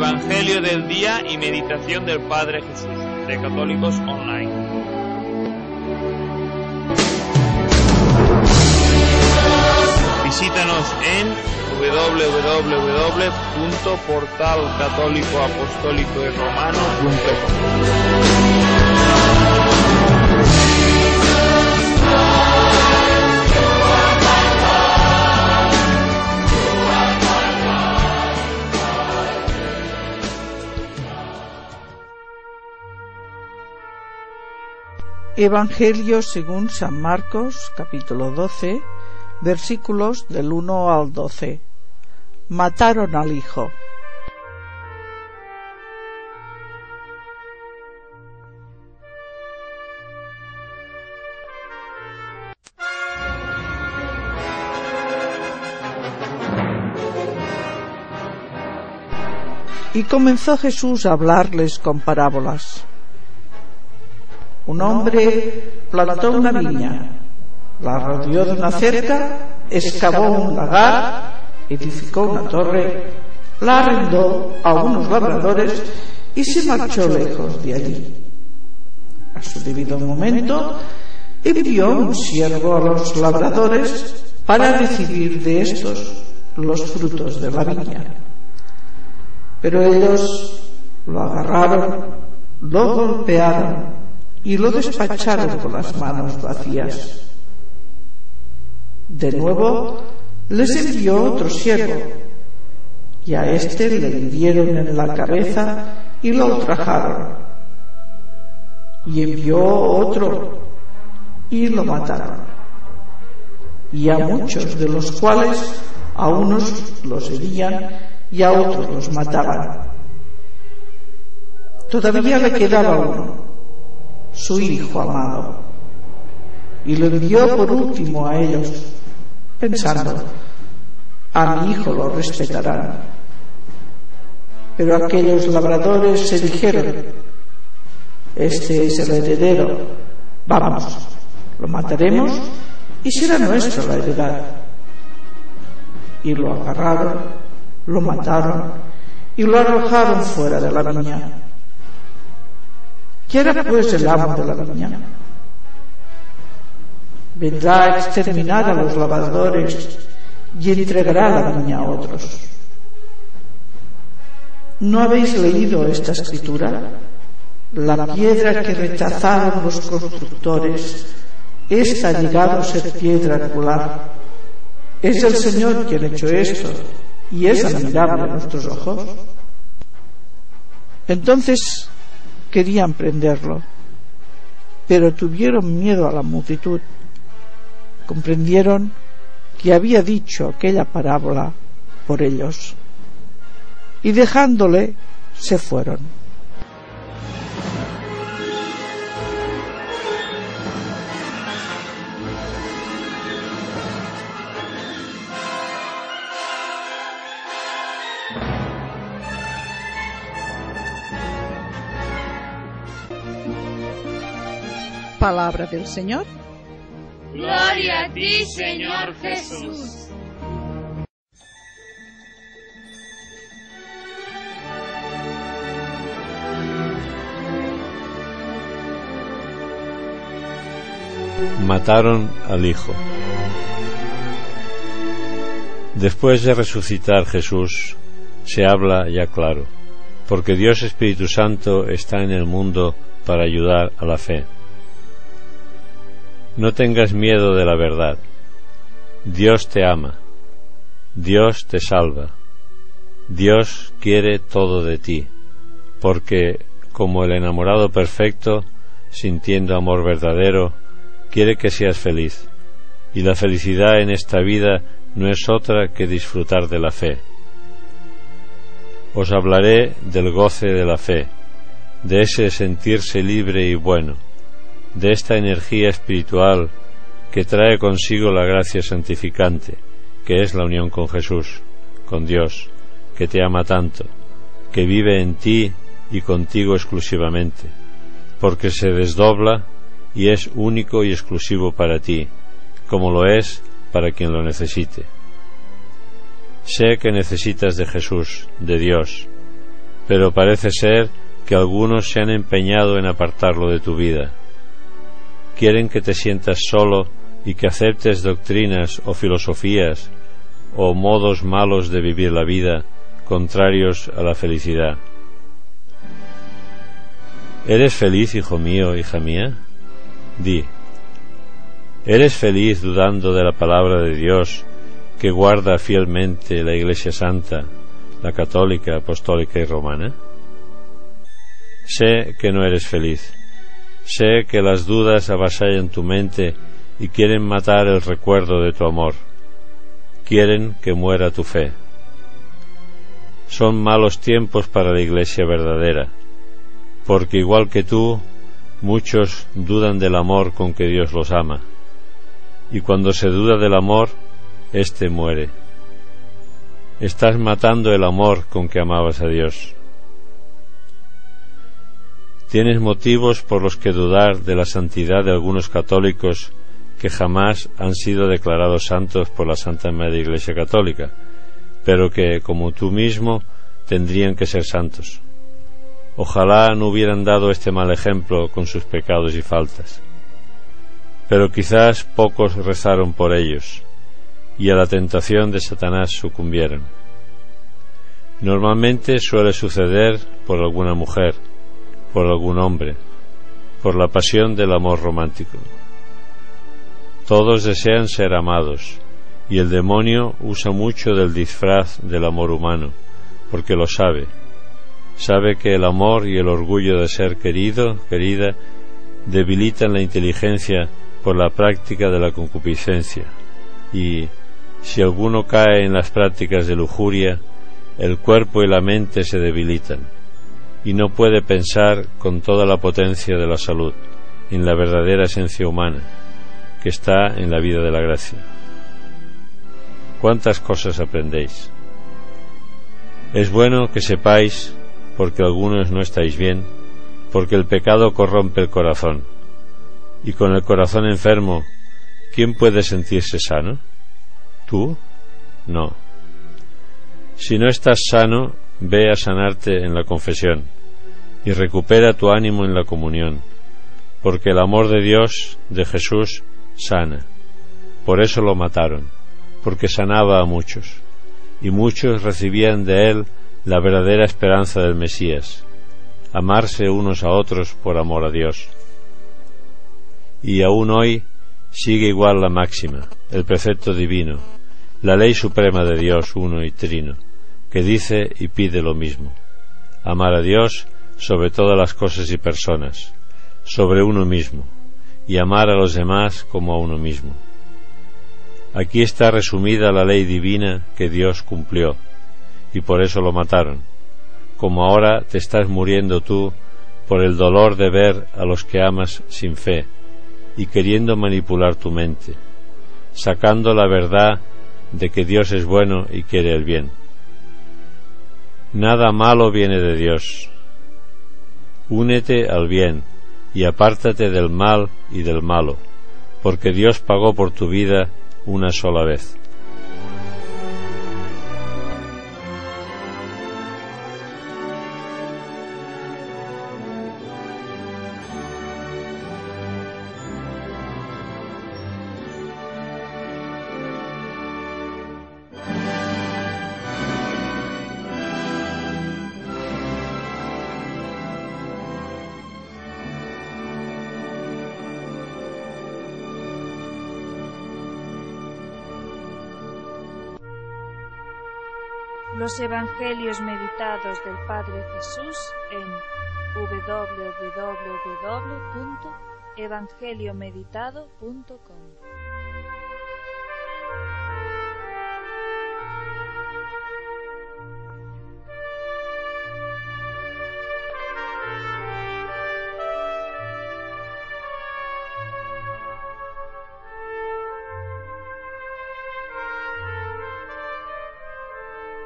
Evangelio del día y meditación del Padre Jesús, de Católicos Online. Visítanos en Evangelio según San Marcos, capítulo 12, versículos del 1 al 12. Mataron al hijo. Y comenzó Jesús a hablarles con parábolas. Un hombre plantó una viña, la rodeó de una cerca, excavó un lagar, edificó una torre, la arrendó a unos labradores y se marchó lejos de allí. A su debido momento, envió un siervo a los labradores para recibir de estos los frutos de la viña. Pero ellos lo agarraron, lo golpearon y lo despacharon con las manos vacías. De nuevo les envió otro siervo, y a éste le hirieron en la cabeza y lo ultrajaron. Y envió otro, y lo mataron. Y a muchos de los cuales a unos los herían y a otros los mataban. Todavía le quedaba uno, su hijo amado, y lo envió por último a ellos, pensando: a mi hijo lo respetarán. Pero aquellos labradores se dijeron: este es el heredero, vamos, lo mataremos y será nuestra la heredad. Y lo agarraron, lo mataron y lo arrojaron fuera de la viña. ¿Quién era pues el amo de la viña? Vendrá a exterminar a los labradores y entregará la viña a otros. ¿No habéis leído esta escritura? La piedra que rechazaron los constructores, esta ha llegado a ser piedra angular. Es el Señor quien ha hecho esto, y es admirable a nuestros ojos. Entonces querían prenderlo, pero tuvieron miedo a la multitud. Comprendieron que había dicho aquella parábola por ellos, y dejándole se fueron. Palabra del Señor. Gloria a ti, Señor Jesús. Mataron al hijo. Después de resucitar Jesús, se habla ya claro, porque Dios Espíritu Santo está en el mundo para ayudar a la fe. No tengas miedo de la verdad. Dios te ama. Dios te salva. Dios quiere todo de ti, porque, como el enamorado perfecto, sintiendo amor verdadero, quiere que seas feliz, y la felicidad en esta vida no es otra que disfrutar de la fe. Os hablaré del goce de la fe, de ese sentirse libre y bueno, de esta energía espiritual que trae consigo la gracia santificante, que es la unión con Jesús, con Dios, que te ama tanto, que vive en ti y contigo exclusivamente, porque se desdobla y es único y exclusivo para ti, como lo es para quien lo necesite. Sé que necesitas de Jesús, de Dios, pero parece ser que algunos se han empeñado en apartarlo de tu vida. Quieren que te sientas solo y que aceptes doctrinas o filosofías o modos malos de vivir la vida, contrarios a la felicidad. ¿Eres feliz, hijo mío, hija mía? Di. ¿Eres feliz dudando de la palabra de Dios que guarda fielmente la Iglesia Santa, la católica, apostólica y romana? Sé que no eres feliz. Sé que las dudas avasallan tu mente y quieren matar el recuerdo de tu amor. Quieren que muera tu fe. Son malos tiempos para la Iglesia verdadera, porque igual que tú, muchos dudan del amor con que Dios los ama. Y cuando se duda del amor, éste muere. Estás matando el amor con que amabas a Dios. Tienes motivos por los que dudar de la santidad de algunos católicos que jamás han sido declarados santos por la Santa Madre Iglesia Católica, pero que, como tú mismo, tendrían que ser santos. Ojalá no hubieran dado este mal ejemplo con sus pecados y faltas. Pero quizás pocos rezaron por ellos, y a la tentación de Satanás sucumbieron. Normalmente suele suceder por alguna mujer, por algún hombre, por la pasión del amor romántico. Todos desean ser amados, y el demonio usa mucho del disfraz del amor humano, porque lo sabe. Sabe que el amor y el orgullo de ser querido, querida, debilitan la inteligencia por la práctica de la concupiscencia, y si alguno cae en las prácticas de lujuria, el cuerpo y la mente se debilitan, y no puede pensar con toda la potencia de la salud en la verdadera esencia humana, que está en la vida de la gracia. ¿Cuántas cosas aprendéis? Es bueno que sepáis, porque algunos no estáis bien, porque el pecado corrompe el corazón, y con el corazón enfermo, ¿quién puede sentirse sano? ¿Tú? No. Si no estás sano, ve a sanarte en la confesión, y recupera tu ánimo en la comunión, porque el amor de Dios, de Jesús, sana. Por eso lo mataron, porque sanaba a muchos, y muchos recibían de él la verdadera esperanza del Mesías, amarse unos a otros por amor a Dios. Y aún hoy sigue igual la máxima, el precepto divino, la ley suprema de Dios uno y trino, que dice y pide lo mismo: amar a Dios sobre todas las cosas y personas, sobre uno mismo, y amar a los demás como a uno mismo. Aquí está resumida la ley divina que Dios cumplió, y por eso lo mataron, como ahora te estás muriendo tú por el dolor de ver a los que amas sin fe, y queriendo manipular tu mente, sacando la verdad de que Dios es bueno y quiere el bien. Nada malo viene de Dios. Únete al bien y apártate del mal y del malo, porque Dios pagó por tu vida una sola vez. Los Evangelios meditados del Padre Jesús en www.evangeliomeditado.com